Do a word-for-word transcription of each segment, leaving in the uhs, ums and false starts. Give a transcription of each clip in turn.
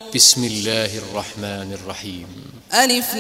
بسم الله الرحمن الرحيم. ألف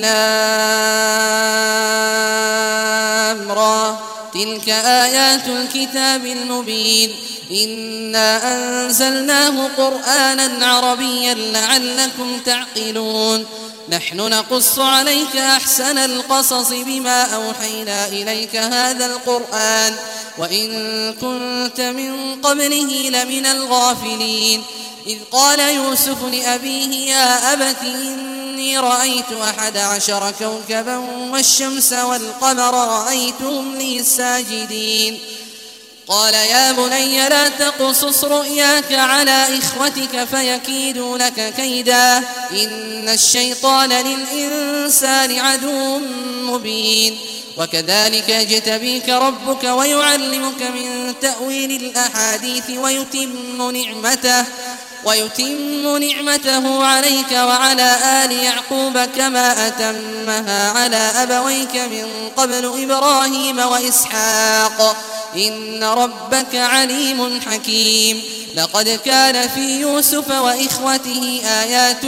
لام را تلك آيات الكتاب المبين إنا أنزلناه قرآنا عربيا لعلكم تعقلون نحن نقص عليك أحسن القصص بما أوحينا إليك هذا القرآن وإن كنت من قبله لمن الغافلين إذ قال يوسف لأبيه يا أبت إني رأيت أحد عشر كوكبا والشمس والقمر رأيتهم لي ساجدين قال يا بني لا تقصص رؤياك على إخوتك فيكيدوا لك كيدا إن الشيطان للإنسان عدو مبين وكذلك يجتبيك ربك ويعلمك من تأويل الأحاديث ويتم نعمته ويتم نعمته عليك وعلى آل يعقوب كما أتمها على أبويك من قبل إبراهيم وإسحاق إن ربك عليم حكيم لقد كان في يوسف وإخوته آيات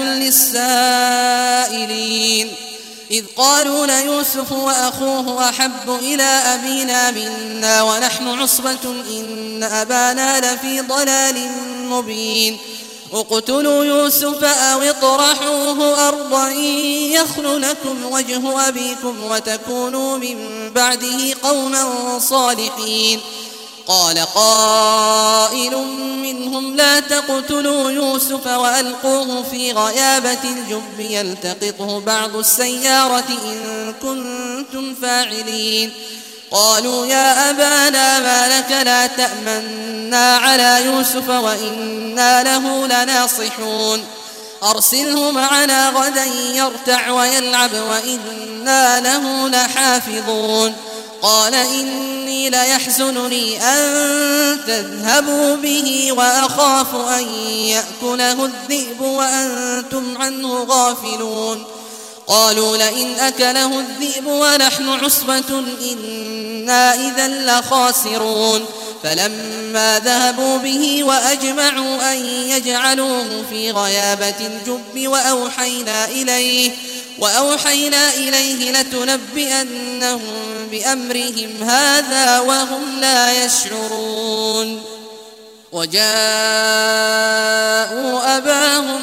للسائلين إذ قالوا ليوسف وأخوه أحب إلى أبينا منا ونحن عصبة إن أبانا لفي ضلال مبين اقتلوا يوسف أو اطرحوه أرضا يخل لكم وجه أبيكم وتكونوا من بعده قوما صالحين قال قائل منهم لا تقتلوا يوسف وألقوه في غيابة الجب يلتقطه بعض السيارة إن كنتم فاعلين قالوا يا أبانا ما لك لا تأمنا على يوسف وإنا له لناصحون أرسله معنا غدا يرتع ويلعب وإنا له لحافظون قال إني ليحزنني أن تذهبوا به وأخاف أن يأكله الذئب وأنتم عنه غافلون قالوا لئن أكله الذئب ونحن عصبة إنا إذا لخاسرون فلما ذهبوا به وأجمعوا أن يجعلوه في غيابة الجب وأوحينا إليه وأوحينا إليه لتنبئنهم بأمرهم هذا وهم لا يشعرون وجاءوا أباهم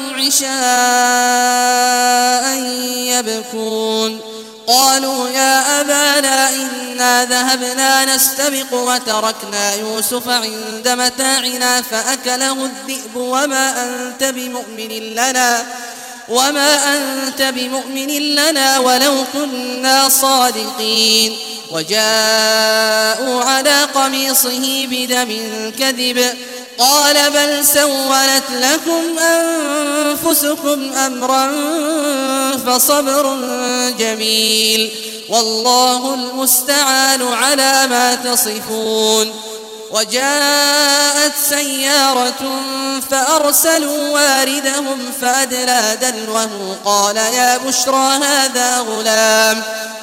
عشاء يبكون قالوا يا أبانا إنا ذهبنا نستبق وتركنا يوسف عند متاعنا فأكله الذئب وما أنت بمؤمن لنا وما أنت بمؤمن لنا ولو كنا صادقين وجاءوا على قميصه بدم كذب قال بل سولت لكم أنفسكم أمرا فصبر جميل والله المستعان على ما تصفون وجاءت سيارة فأرسلوا واردهم فأدلى دلوه قال يا بشرى هذا غلام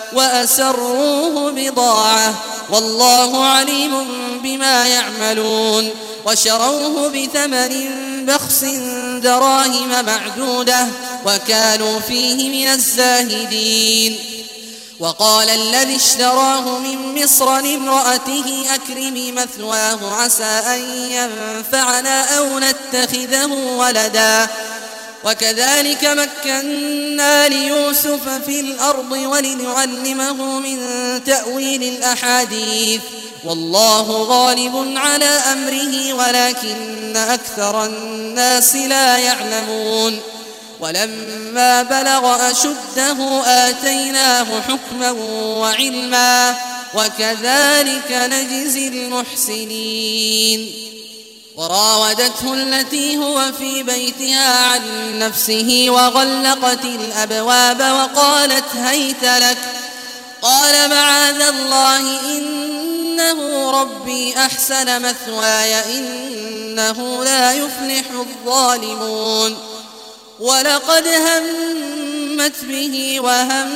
وأسروه بضاعة والله عليم بما يعملون وشروه بثمن بخس دراهم معدودة وكانوا فيه من الزاهدين وقال الذي اشتراه من مصر لامرأته أكرمي مثواه عسى أن ينفعنا أو نتخذه ولدا وكذلك مكنا ليوسف في الأرض ولنعلمه من تأويل الأحاديث والله غالب على أمره ولكن أكثر الناس لا يعلمون ولما بلغ أشده آتيناه حكما وعلما وكذلك نجزي المحسنين وراودته التي هو في بيتها عن نفسه وغلقت الأبواب وقالت هيت لك قال معاذ الله إنه ربي أحسن مثواي إنه لا يفلح الظالمون ولقد همت به وهم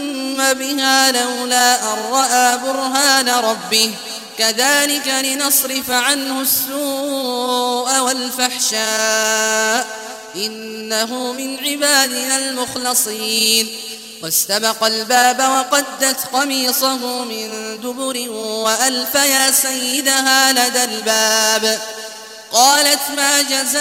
بها لولا أن رأى برهان ربه كذلك لنصرف عنه السوء والفحشاء إنه من عبادنا المخلصين. واستبق الباب وقدت قميصه من دبر وألف يا سيدها لدى الباب. قالت ما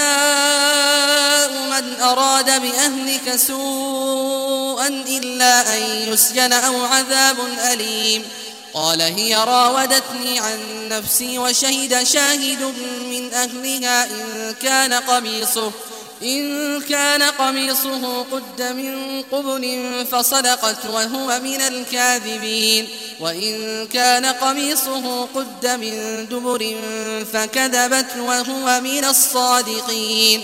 جزاء من أراد بأهلك سوءا إلا أن يسجن أو عذاب أليم. قال هي راودتني عن نفسي وشهد شاهد من أهلها إن كان قميصه إن كان قميصه قد من قبل فصدقت وهو من الكاذبين وإن كان قميصه قد من دبر فكذبت وهو من الصادقين.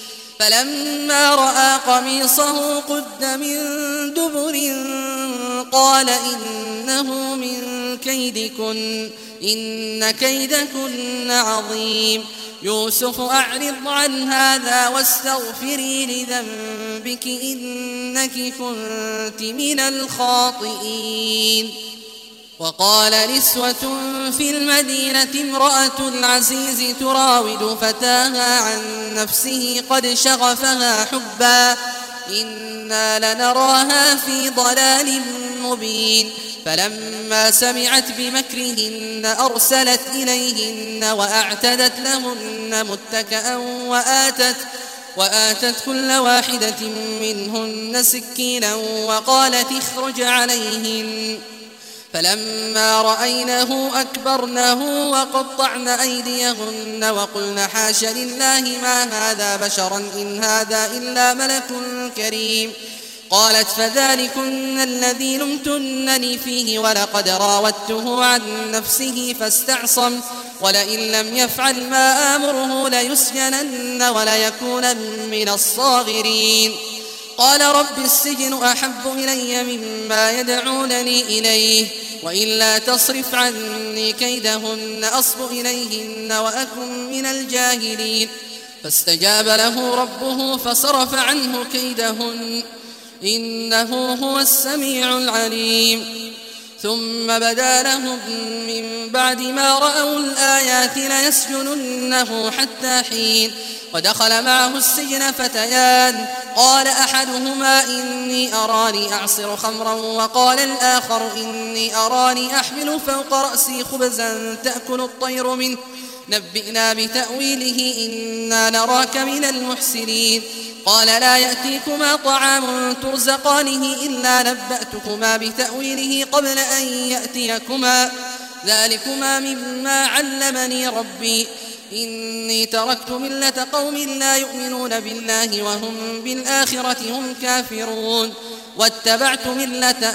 فلما رأى قميصه قد من دبر قال إنه من كيدكن إن كيدكن عظيم. يوسف أعرض عن هذا واستغفري لذنبك إنك كنت من الخاطئين. وقال نسوة في المدينة امرأة العزيز تراود فتاها عن نفسه قد شغفها حبا إنا لنراها في ضلال مبين. فلما سمعت بمكرهن أرسلت إليهن وأعتدت لهن متكئا وآتت, وآتت كل واحدة منهن سكينا وقالت اخرج عليهن. فلما رأينه أكبرنه وقطعن أيديهن وقلن حاش لله ما هذا بشرا إن هذا إلا ملك كريم. قالت فذلكن الذي لمتنني فيه ولقد راودته عن نفسه فاستعصم ولئن لم يفعل ما آمره ليسجنن وليكون من الصاغرين. قال رب السجن أحب إلي مما يدعونني إليه وإلا تصرف عني كيدهن أصب إليهن وأكن من الجاهلين. فاستجاب له ربه فصرف عنه كيدهن إنه هو السميع العليم. ثم بدا لهم من بعد ما رأوا الآيات ليسجننه حتى حين. ودخل معه السجن فتيان قال أحدهما إني أراني أعصر خمرا وقال الآخر إني أراني أحمل فوق رأسي خبزا تأكل الطير منه نبئنا بتأويله إنا نراك من المحسنين. قال لا يأتيكما طعام ترزقانه إلا نبأتكما بتأويله قبل أن يأتيكما ذلكما مما علمني ربي إني تركت ملة قوم لا يؤمنون بالله وهم بالآخرة هم كافرون واتبعت ملة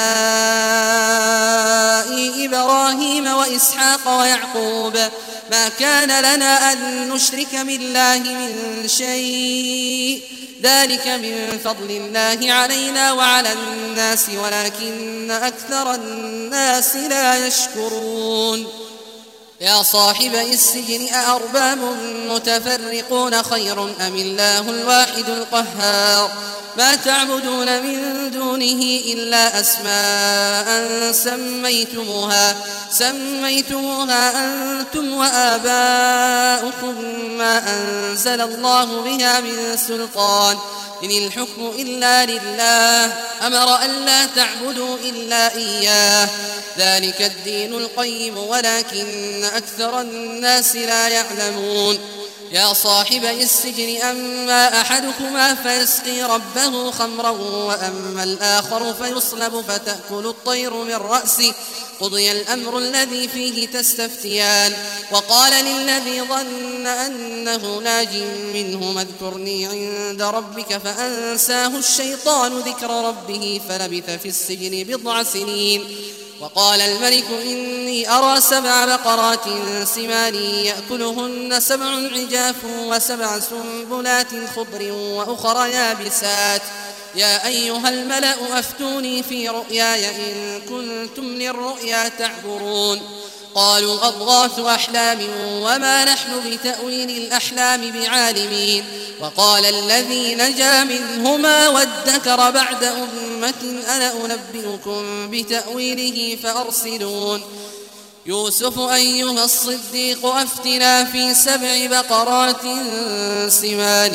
آبائي إبراهيم وإسحاق ويعقوب ما كان لنا أن نشرك بالله من شيء ذلك من فضل الله علينا وعلى الناس ولكن أكثر الناس لا يشكرون. يا صاحب السجن أأرباب متفرقون خير أم الله الواحد القهار ما تعبدون من دونه إلا أسماء سميتموها سميتموها أنتم وآباؤكم ما أنزل الله بها من سلطان إن الحكم إلا لله أمر أن لا تعبدوا إلا إياه ذلك الدين القيم ولكن أكثر الناس لا يعلمون. يا صاحب السجن أما أحدكما فيسقي ربه خمرا وأما الآخر فيصلب فتأكل الطير من رأسه قضي الأمر الذي فيه تستفتيان. وقال للذي ظن أنه ناج منهما اذكرني عند ربك فأنساه الشيطان ذكر ربه فلبث في السجن بضع سنين. وقال الملك إني أرى سبع بقرات سمان يأكلهن سبع عجاف وسبع سنبلات خضر وأخر يابسات يا أيها الملأ أفتوني في رؤياي إن كنتم للرؤيا تعبرون. قالوا أضغاث أحلام وما نحن بتأويل الأحلام بعالمين. وقال الذي نجا منهما وادكر بعد أمة أنا أنبئكم بتأويله فأرسلون. يوسف أيها الصديق أفتنا في سبع بقرات سمان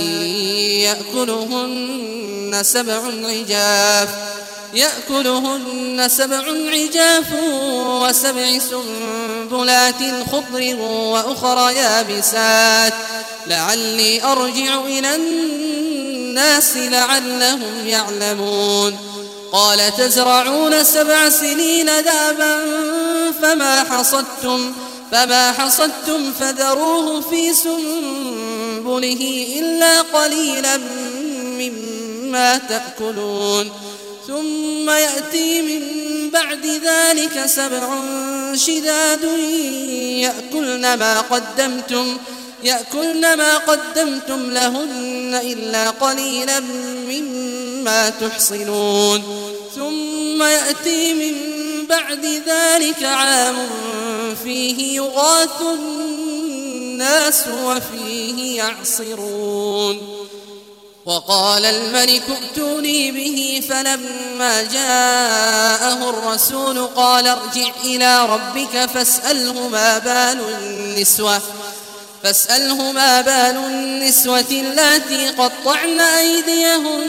يأكلهن سبع عجاف يأكلهن سبع عجاف وسبع سنبلات خضر وأخر يابسات لعلي أرجع إلى الناس لعلهم يعلمون قال تزرعون سبع سنين دابا فما حصدتم فما حصدتم فذروه في سنبله إلا قليلا مما تأكلون ثم يأتي من بعد ذلك سبع شداد يأكلن ما قدمتم يأكلن ما قدمتم لهن إلا قليلا مما تحصنون ثم يأتي من بعد ذلك عام فيه يغاث الناس وفيه يعصرون وقال الملك ائتوني به فلما جاءه الرسول قال ارجع إلى ربك فاسأله ما بال النسوة فاسأله ما بال النسوة اللاتي قطعن أيديهن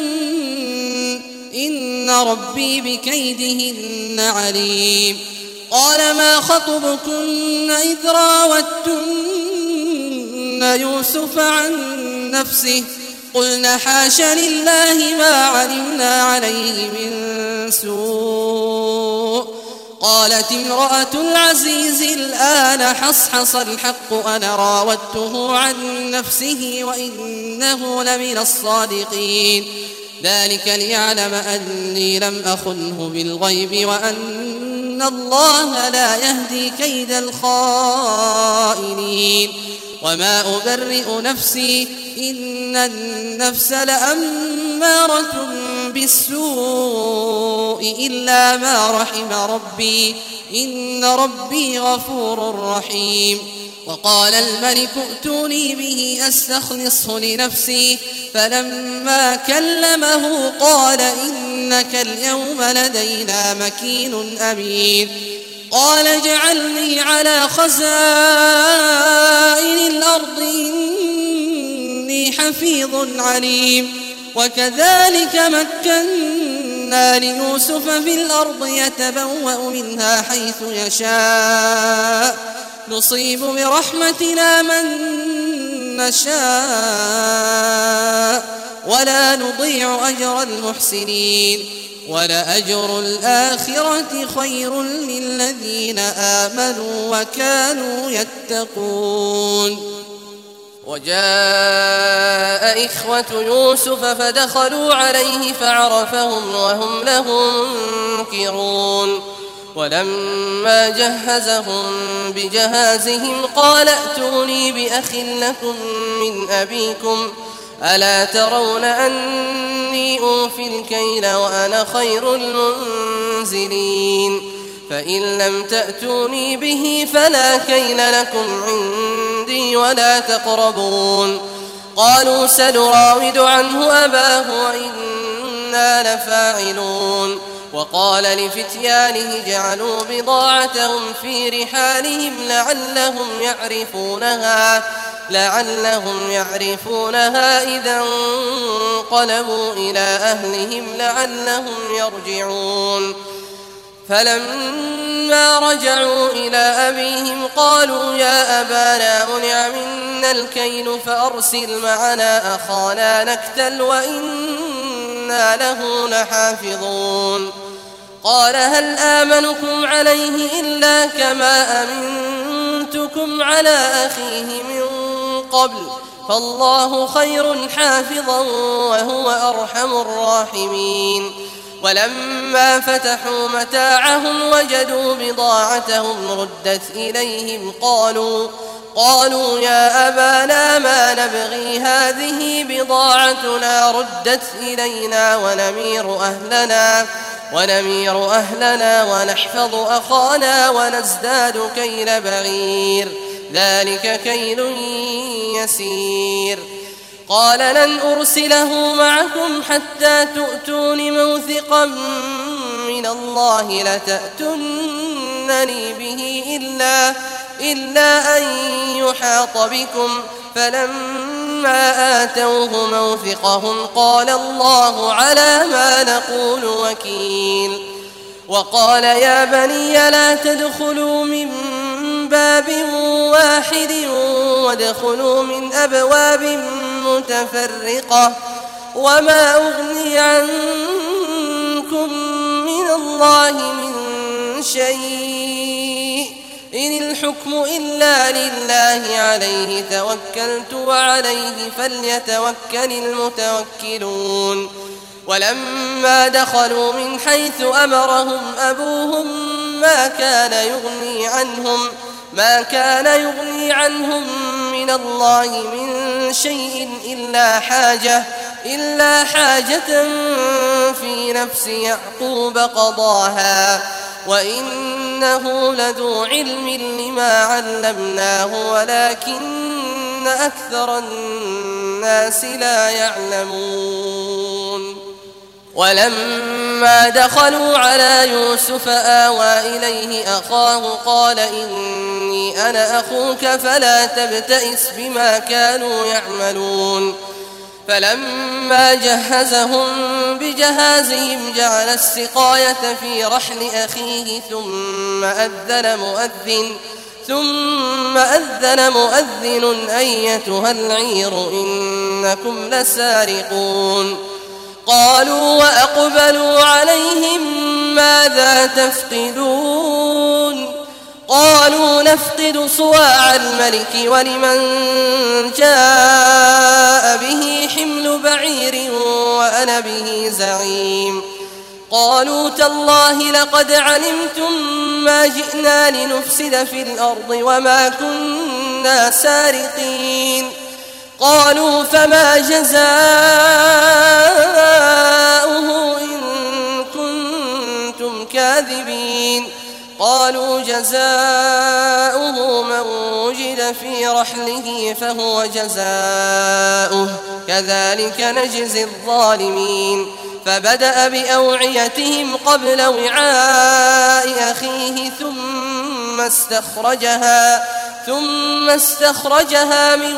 إن ربي بكيدهن عليم قال ما خطبكن إذ راوتن يوسف عن نفسه قلنا حاش لله ما علمنا عليه من سوء قالت امرأة العزيز الآن حصحص الحق أنا راودته عن نفسه وإنه لمن الصادقين ذلك ليعلم أني لم أخنه بالغيب وأن الله لا يهدي كيد الخائنين وما أبرئ نفسي إن النفس لأمارة بالسوء إلا ما رحم ربي إن ربي غفور رحيم وقال الملك ائتوني به أستخلصه لنفسي فلما كلمه قال إنك اليوم لدينا مكين أمين قال اجعلني على خزائن الأرض إني حفيظ عليم وكذلك مكنا ليوسف في الأرض يتبوأ منها حيث يشاء نصيب برحمتنا من نشاء ولا نضيع أجر المحسنين ولأجر الآخرة خير للذين آمنوا وكانوا يتقون وجاء إخوة يوسف فدخلوا عليه فعرفهم وهم له منكرون ولما جهزهم بجهازهم قال ائتوني بأخ لكم من أبيكم ألا ترون أني أوفي الكيل وأنا خير المنزلين فإن لم تأتوني به فلا كيل لكم عندي ولا تقربون قالوا سنراود عنه أباه وإنا لفاعلون وقال لفتيانه جعلوا بضاعتهم في رحالهم لعلهم يعرفونها لعلهم يعرفونها إذا انقلبوا إلى أهلهم لعلهم يرجعون فلما رجعوا إلى أبيهم قالوا يا أبانا منع منا الكيل فأرسل معنا أخانا نكتل وإنا له لحافظون قال هل آمنكم عليه إلا كما أمنتكم على أخيه من قبل فالله خير حافظا وهو أرحم الراحمين ولما فتحوا متاعهم وجدوا بضاعتهم ردت إليهم قالوا قالوا يا أبانا ما نبغي هذه بضاعتنا ردت إلينا ونمير أهلنا ونمير أهلنا ونحفظ أخانا ونزداد كيل بعير ذلك كيل يسير قال لن أرسله معكم حتى تؤتون موثقا من الله لتأتون تحيطونني به إلا, إلا أن يحاط بكم. فلما آتوه موثقهم قال الله على ما نقول وكيل. وقال يا بني لا تدخلوا من باب واحد وادخلوا من أبواب متفرقة وما أغني عنكم من الله من شيء إن الحكم إلا لله عليه توكلت وعليه فليتوكل المتوكلون. ولما دخلوا من حيث أمرهم أبوهم ما كان يغني عنهم ما كان يغني عنهم من الله من شيء إلا حاجة إلا حاجة في نفس يعقوب قضاها وإنه لذو علم لما علمناه ولكن أكثر الناس لا يعلمون. ولما دخلوا على يوسف آوى إليه أخاه قال إني أنا أخوك فلا تبتئس بما كانوا يعملون. فلما جهزهم بجهازهم جعل السقاية في رحل أخيه ثم أذن مؤذن ثم أذن مؤذن أيتها العير إنكم لسارقون. قالوا وأقبلوا عليهم ماذا تفقدون؟ قالوا نفقد صواع الملك ولمن جاء به حمل بعير وأنا به زعيم. قالوا تالله لقد علمتم ما جئنا لنفسد في الأرض وما كنا سارقين. قالوا فما جزاؤه إن كنتم كاذبين؟ قالوا جزاؤه من وجد في رحله فهو جزاؤه كذلك نجزي الظالمين. فبدأ بأوعيتهم قبل وعاء أخيه ثم استخرجها ثم استخرجها من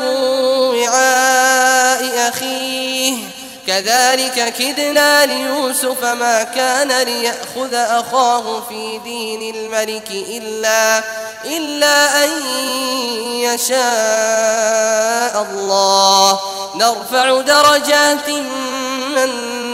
وعاء أخيه كذلك كدنا ليوسف ما كان ليأخذ أخاه في دين الملك إلا, إلا أن يشاء الله نرفع درجات من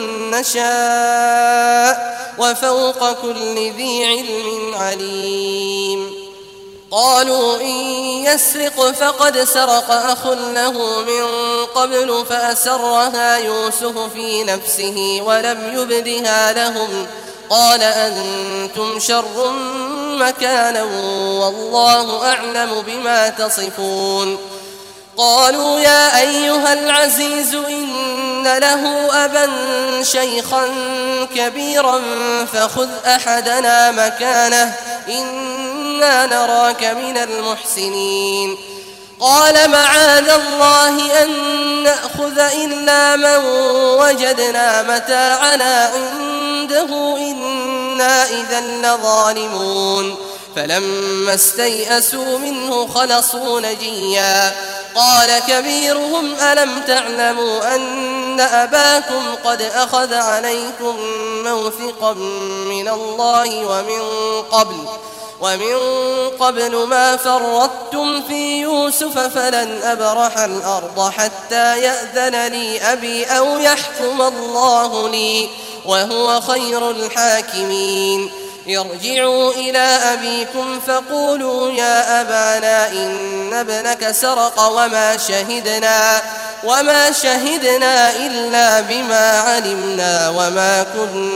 نشاء وفوق كل ذي علم عليم. قالوا إن يسرق فقد سرق أخ له من قبل فأسرها يوسف في نفسه ولم يبدها لهم. قال أنتم شر مكانا والله أعلم بما تصفون. قالوا يا أيها العزيز إن له أبا شيخا كبيرا فخذ أحدنا مكانه إنا نراك من المحسنين. قال معاذ الله أن نأخذ إلا من وجدنا متاعنا عنده إنا إذا لظالمون. فلما استيئسوا منه خلصوا نجيا. قال كبيرهم ألم تعلموا أن أباكم قد أخذ عليكم موثقا من الله ومن قبل ومن قبل ما فرطتم في يوسف فلن أبرح الأرض حتى يأذن لي أبي أو يحكم الله لي وهو خير الحاكمين. ارجعوا إلى أبيكم فقولوا يا أبانا إن ابنك سرق وما شهدنا وما شهدنا إلا بما علمنا وما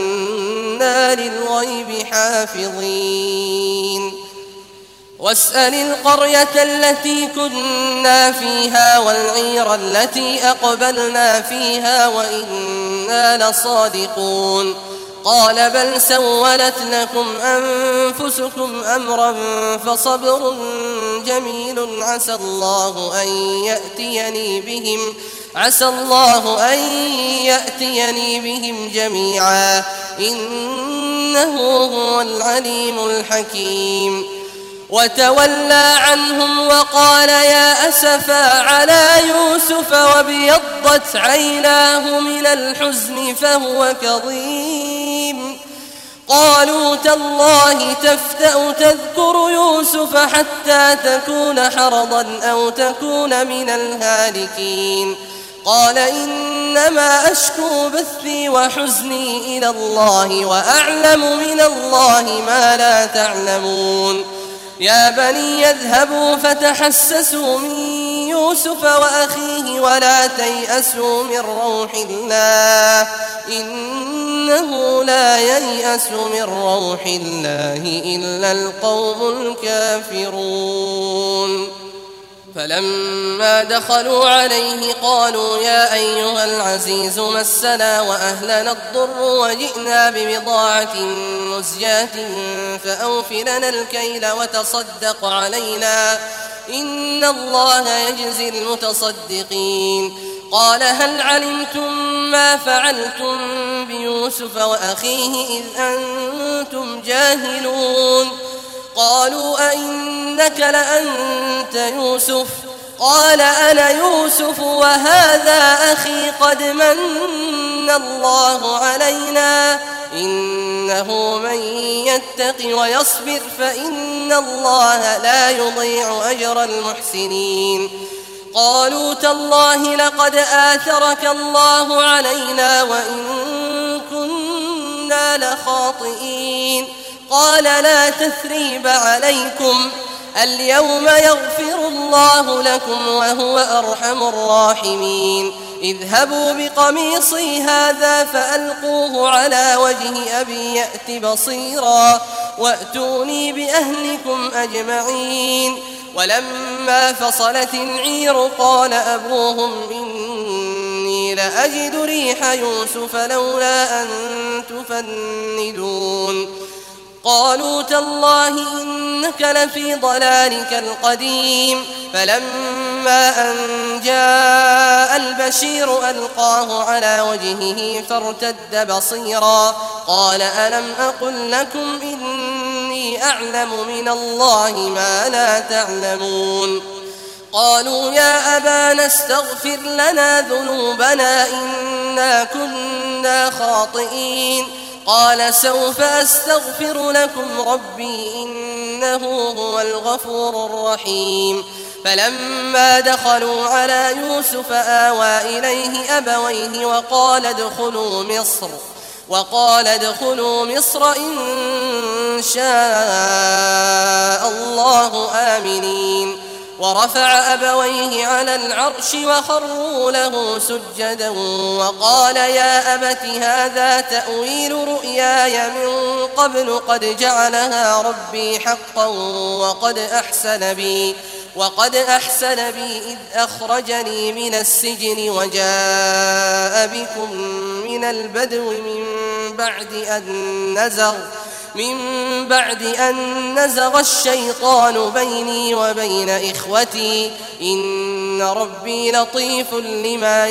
كنا للغيب حافظين. واسأل القرية التي كنا فيها والعير التي أقبلنا فيها وإنا لصادقون. قال بل سولت لكم أنفسكم أمرا فصبر جميل عسى الله أن يأتيني بهم عسى الله أن يأتيني بهم جميعا إن إنه هو العليم الحكيم وتولى عنهم وقال يا أسفا على يوسف وابيضت عيناه من الحزن فهو كظيم قالوا تالله تفتأ تذكر يوسف حتى تكون حرضا أو تكون من الهالكين قال إنما أشكو بثي وحزني إلى الله وأعلم من الله ما لا تعلمون يا بني يذهبوا فتحسسوا من يوسف وأخيه ولا تيأسوا من روح الله إنه لا ييأس من روح الله إلا القوم الكافرون فلما دخلوا عليه قالوا يا أيها العزيز مسنا وأهلنا الضر وجئنا ببضاعة مزجاة فأوف لنا الكيل وتصدق علينا إن الله يجزي المتصدقين قال هل علمتم ما فعلتم بيوسف وأخيه إذ أنتم جاهلون قالوا أئنك لأنت يوسف قال أنا يوسف وهذا أخي قد من الله علينا إنه من يتق ويصبر فإن الله لا يضيع أجر المحسنين قالوا تالله لقد آثرك الله علينا وإن كنا لخاطئين قال لا تثريب عليكم اليوم يغفر الله لكم وهو أرحم الراحمين اذهبوا بقميصي هذا فألقوه على وجه أبي يأت بصيرا وأتوني بأهلكم أجمعين ولما فصلت العير قال أبوهم إني لأجد ريح يوسف لولا أن تفندون قالوا تالله إنك لفي ضلالك القديم فلما أن جاء البشير ألقاه على وجهه فارتد بصيرا قال ألم أقل لكم إني أعلم من الله ما لا تعلمون قالوا يا أبانا استغفر لنا ذنوبنا إنا كنا خاطئين قال سوف أستغفر لكم ربي إنه هو الغفور الرحيم فلما دخلوا على يوسف آوى إليه أبويه وقال ادخلوا مصر وقال ادخلوا مصر إن شاء الله آمنين ورفع أبويه على العرش وخروا له سجدا وقال يا أبت هذا تأويل رؤياي من قبل قد جعلها ربي حقا وقد أحسن بي وقد أحسن بي إذ أخرجني من السجن وجاء بكم من البدو من بعد أن نزغ من بعد أن نزغ الشيطان بيني وبين إخوتي إن ربي لطيف لما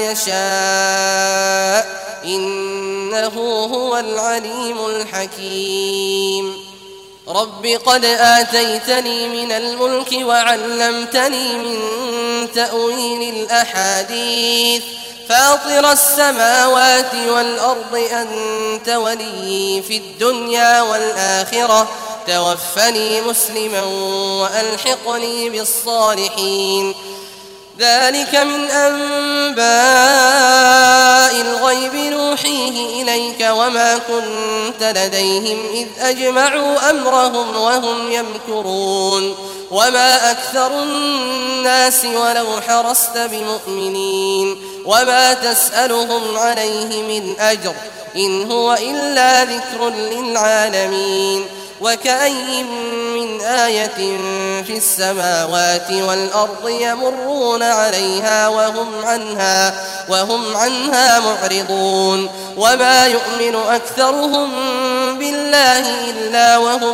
يشاء إنه هو العليم الحكيم رب قد آتيتني من الملك وعلمتني من تأويل الأحاديث فاطر السماوات والأرض أنت ولي في الدنيا والآخرة توفني مسلما وألحقني بالصالحين ذلك من أنباء الغيب نوحيه إليك وما كنت لديهم إذ أجمعوا أمرهم وهم يمكرون وما أكثر الناس ولو حرصت بمؤمنين وما تسألهم عليه من أجر إن هو إلا ذكر للعالمين وكأي من آية في السماوات والأرض يمرون عليها وهم عنها وهم عنها معرضون وما يؤمن أكثرهم بالله إلا وهم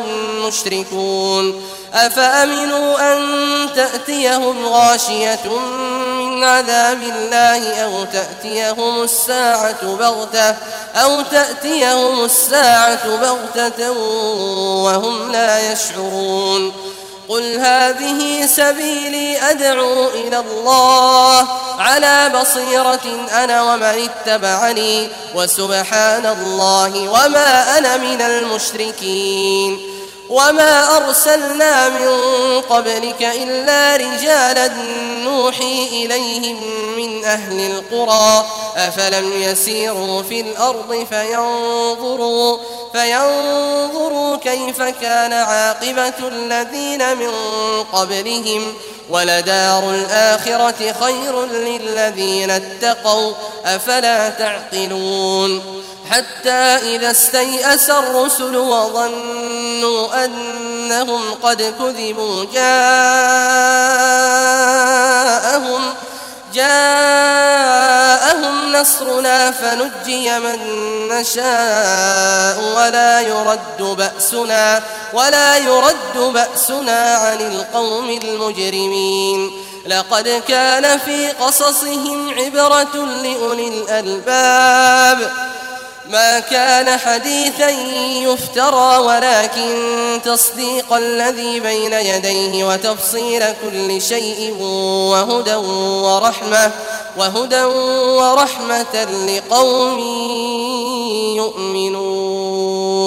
مشركون أفأمنوا أن تأتيهم غاشية من من عذاب الله أو تأتيهم الساعة بغتة أو تأتيهم الساعة بغتة وهم لا يشعرون قل هذه سبيلي أدعو إلى الله على بصيرة أنا ومن اتبعني وسبحان الله وما أنا من المشركين وما أرسلنا من قبلك إلا رجالا نوحي إليهم من أهل القرى أفلم يسيروا في الأرض فينظروا, فينظروا كيف كان عاقبة الذين من قبلهم ولدار الآخرة خير للذين اتقوا أفلا تعقلون حتى إذا استيأس الرسل وظنوا أنهم قد كذبوا جاءهم جاءهم نصرنا فنجي من نشاء ولا يرد بأسنا ولا يرد بأسنا عن القوم المجرمين لقد كان في قصصهم عبرة لأولي الألباب ما كان حديثا يفترى ولكن تصديق الذي بين يديه وتفصيل كل شيء وهدى ورحمة وهدى ورحمة لقوم يؤمنون.